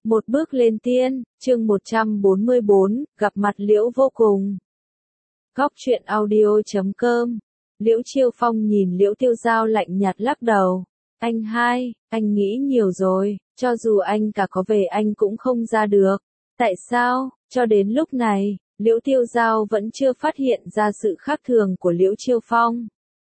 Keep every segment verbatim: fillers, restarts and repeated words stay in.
Một bước lên tiên, chương một trăm bốn mươi bốn, gặp mặt Liễu Vô Cùng. Góc truyện audio chấm com. Liễu Chiêu Phong nhìn Liễu Tiêu Giao lạnh nhạt lắc đầu. Anh hai, anh nghĩ nhiều rồi, cho dù anh cả có về anh cũng không ra được. Tại sao, cho đến lúc này, Liễu Tiêu Giao vẫn chưa phát hiện ra sự khác thường của Liễu Chiêu Phong.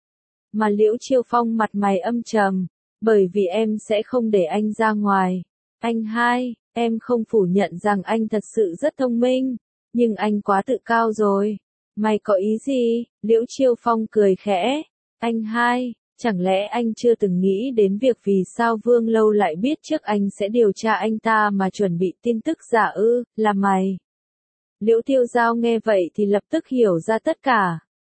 Mà Liễu Chiêu Phong mặt mày âm trầm, bởi vì em sẽ không để anh ra ngoài. Anh hai, em không phủ nhận rằng anh thật sự rất thông minh, nhưng anh quá tự cao rồi. Mày có ý gì? Liễu Chiêu Phong cười khẽ. Anh hai, chẳng lẽ anh chưa từng nghĩ đến việc vì sao Vương Lâu lại biết trước anh sẽ điều tra anh ta mà chuẩn bị tin tức giả ư, là mày? Liễu Tiêu Giao nghe vậy thì lập tức hiểu ra tất cả.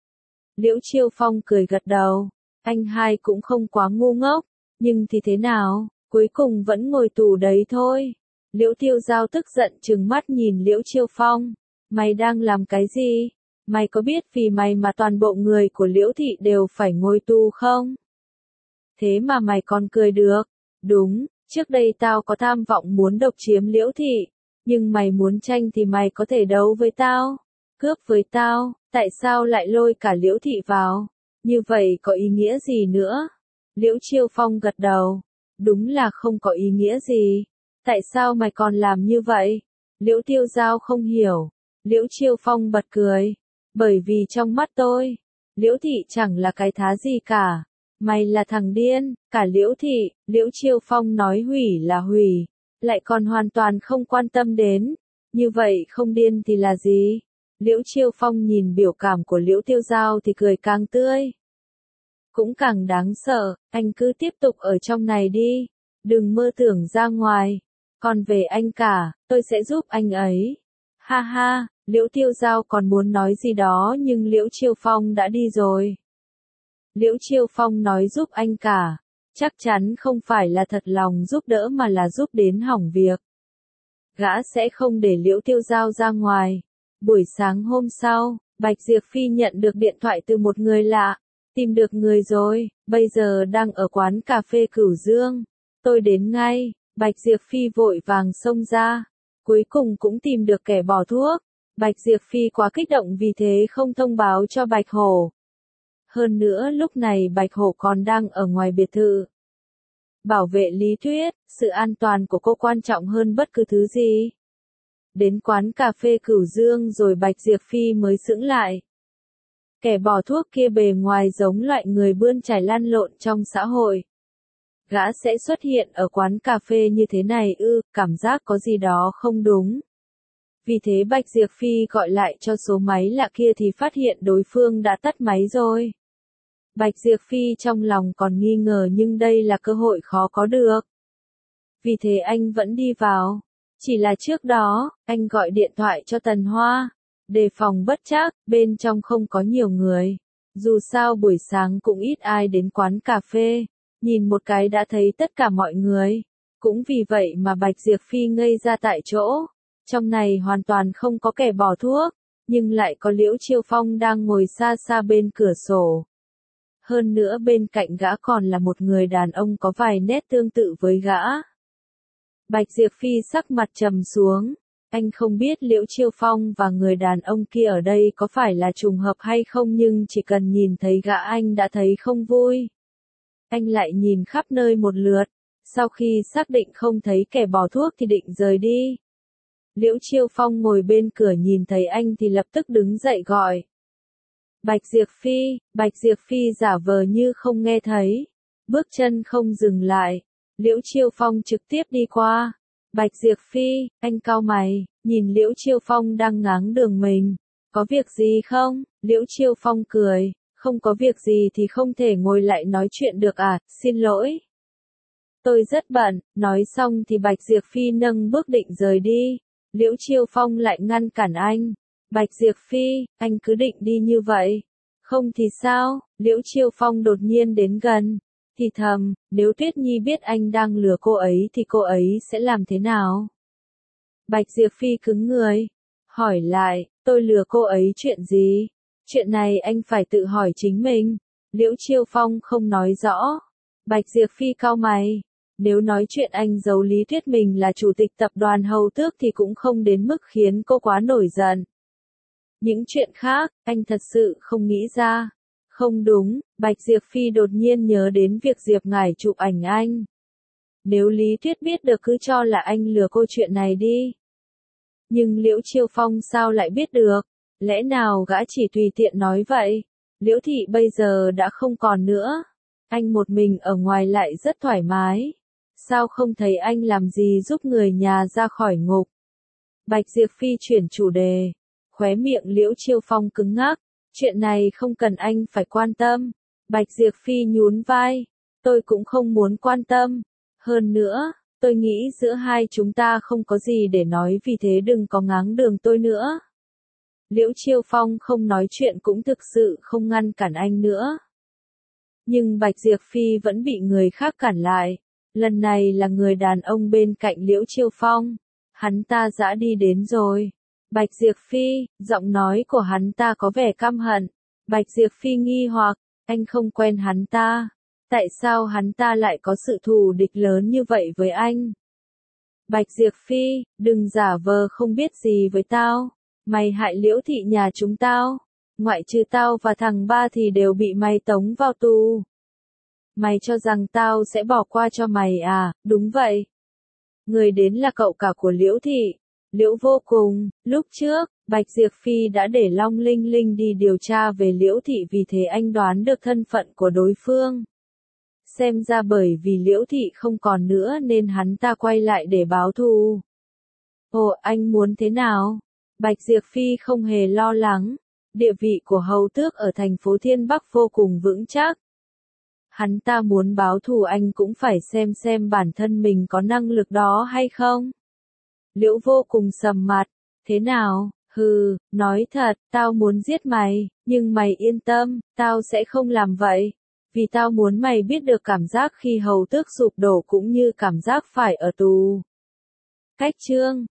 Liễu Chiêu Phong cười gật đầu. Anh hai cũng không quá ngu ngốc, nhưng thì thế nào? Cuối cùng vẫn ngồi tù đấy thôi. Liễu Tiêu Giao tức giận trừng mắt nhìn Liễu Chiêu Phong. Mày đang làm cái gì? Mày có biết vì mày mà toàn bộ người của Liễu Thị đều phải ngồi tù không? Thế mà mày còn cười được. Đúng, trước đây tao có tham vọng muốn độc chiếm Liễu Thị. Nhưng mày muốn tranh thì mày có thể đấu với tao. Cướp với tao, tại sao lại lôi cả Liễu Thị vào? Như vậy có ý nghĩa gì nữa? Liễu Chiêu Phong gật đầu. Đúng là không có ý nghĩa gì. Tại sao mày còn làm như vậy? Liễu Tiêu Giao không hiểu. Liễu Chiêu Phong bật cười. Bởi vì trong mắt tôi, Liễu Thị chẳng là cái thá gì cả. Mày là thằng điên, cả Liễu Thị. Liễu Chiêu Phong nói hủy là hủy, lại còn hoàn toàn không quan tâm đến. Như vậy không điên thì là gì? Liễu Chiêu Phong nhìn biểu cảm của Liễu Tiêu Giao thì cười càng tươi. Cũng càng đáng sợ, anh cứ tiếp tục ở trong này đi, đừng mơ tưởng ra ngoài. Còn về anh cả, tôi sẽ giúp anh ấy. Ha ha, Liễu Tiêu Giao còn muốn nói gì đó nhưng Liễu Chiêu Phong đã đi rồi. Liễu Chiêu Phong nói giúp anh cả, chắc chắn không phải là thật lòng giúp đỡ mà là giúp đến hỏng việc. Gã sẽ không để Liễu Tiêu Giao ra ngoài. Buổi sáng hôm sau, Bạch Diệp Phi nhận được điện thoại từ một người lạ. Tìm được người rồi, bây giờ đang ở quán cà phê Cửu Dương. Tôi đến ngay. Bạch Diệp Phi vội vàng xông ra. Cuối cùng cũng tìm được kẻ bỏ thuốc. Bạch Diệp Phi quá kích động vì thế không thông báo cho Bạch Hổ. Hơn nữa lúc này Bạch Hổ còn đang ở ngoài biệt thự. Bảo vệ lý thuyết, sự an toàn của cô quan trọng hơn bất cứ thứ gì. Đến quán cà phê Cửu Dương rồi Bạch Diệp Phi mới sững lại. Kẻ bỏ thuốc kia bề ngoài giống loại người bươn chải lăn lộn trong xã hội. Gã sẽ xuất hiện ở quán cà phê như thế này ư, cảm giác có gì đó không đúng. Vì thế Bạch Diệp Phi gọi lại cho số máy lạ kia thì phát hiện đối phương đã tắt máy rồi. Bạch Diệp Phi trong lòng còn nghi ngờ nhưng đây là cơ hội khó có được. Vì thế anh vẫn đi vào. Chỉ là trước đó, anh gọi điện thoại cho Tần Hoa. Đề phòng bất trắc, bên trong không có nhiều người. Dù sao buổi sáng cũng ít ai đến quán cà phê. Nhìn một cái đã thấy tất cả mọi người. Cũng vì vậy mà Bạch Diệp Phi ngây ra tại chỗ. Trong này hoàn toàn không có kẻ bỏ thuốc. Nhưng lại có Liễu Chiêu Phong đang ngồi xa xa bên cửa sổ. Hơn nữa bên cạnh gã còn là một người đàn ông có vài nét tương tự với gã. Bạch Diệp Phi sắc mặt trầm xuống. Anh không biết Liễu Chiêu Phong và người đàn ông kia ở đây có phải là trùng hợp hay không nhưng chỉ cần nhìn thấy gã anh đã thấy không vui. Anh lại nhìn khắp nơi một lượt. Sau khi xác định không thấy kẻ bỏ thuốc thì định rời đi. Liễu Chiêu Phong ngồi bên cửa nhìn thấy anh thì lập tức đứng dậy gọi. Bạch Diệp Phi, Bạch Diệp Phi giả vờ như không nghe thấy. Bước chân không dừng lại. Liễu Chiêu Phong trực tiếp đi qua. Bạch Diệp Phi, anh cau mày, nhìn Liễu Chiêu Phong đang ngáng đường mình. Có việc gì không? Liễu Chiêu Phong cười. Không có việc gì thì không thể ngồi lại nói chuyện được à, xin lỗi. Tôi rất bận, nói xong thì Bạch Diệp Phi nâng bước định rời đi. Liễu Chiêu Phong lại ngăn cản anh. Bạch Diệp Phi, anh cứ định đi như vậy. Không thì sao? Liễu Chiêu Phong đột nhiên đến gần. Thì thầm, nếu Tuyết Nhi biết anh đang lừa cô ấy thì cô ấy sẽ làm thế nào? Bạch Diệp Phi cứng người. Hỏi lại, tôi lừa cô ấy chuyện gì? Chuyện này anh phải tự hỏi chính mình. Liễu Chiêu Phong không nói rõ. Bạch Diệp Phi cau mày. Nếu nói chuyện anh giấu Lý Tuyết mình là chủ tịch tập đoàn Hầu Tước thì cũng không đến mức khiến cô quá nổi giận. Những chuyện khác, anh thật sự không nghĩ ra. Không đúng, Bạch Diệp Phi đột nhiên nhớ đến việc Diệp Ngải chụp ảnh anh. Nếu Lý Tuyết biết được cứ cho là anh lừa cô chuyện này đi. Nhưng Liễu Chiêu Phong sao lại biết được? Lẽ nào gã chỉ tùy tiện nói vậy? Liễu thị bây giờ đã không còn nữa. Anh một mình ở ngoài lại rất thoải mái. Sao không thấy anh làm gì giúp người nhà ra khỏi ngục? Bạch Diệp Phi chuyển chủ đề. Khóe miệng Liễu Chiêu Phong cứng ngắc. Chuyện này không cần anh phải quan tâm. Bạch Diệp Phi nhún vai. Tôi cũng không muốn quan tâm. Hơn nữa, tôi nghĩ giữa hai chúng ta không có gì để nói vì thế đừng có ngáng đường tôi nữa. Liễu Chiêu Phong không nói chuyện cũng thực sự không ngăn cản anh nữa. Nhưng Bạch Diệp Phi vẫn bị người khác cản lại. Lần này là người đàn ông bên cạnh Liễu Chiêu Phong. Hắn ta dã đi đến rồi. Bạch Diệp Phi, giọng nói của hắn ta có vẻ căm hận. Bạch Diệp Phi nghi hoặc, anh không quen hắn ta. Tại sao hắn ta lại có sự thù địch lớn như vậy với anh? Bạch Diệp Phi, đừng giả vờ không biết gì với tao. Mày hại Liễu thị nhà chúng tao. Ngoại trừ tao và thằng ba thì đều bị mày tống vào tù. Mày cho rằng tao sẽ bỏ qua cho mày à? Đúng vậy. Người đến là cậu cả của Liễu thị. Liễu Vô Cùng. Lúc trước, Bạch Diệp Phi đã để Long Linh Linh đi điều tra về Liễu thị vì thế anh đoán được thân phận của đối phương. Xem ra bởi vì Liễu thị không còn nữa nên hắn ta quay lại để báo thù. Ồ, anh muốn thế nào? Bạch Diệp Phi không hề lo lắng. Địa vị của Hầu Tước ở thành phố Thiên Bắc vô cùng vững chắc. Hắn ta muốn báo thù anh cũng phải xem xem bản thân mình có năng lực đó hay không. Liễu Vô Cùng sầm mặt. Thế nào? Hừ, nói thật, tao muốn giết mày, nhưng mày yên tâm, tao sẽ không làm vậy. Vì tao muốn mày biết được cảm giác khi Hầu Tước sụp đổ cũng như cảm giác phải ở tù. Cách chương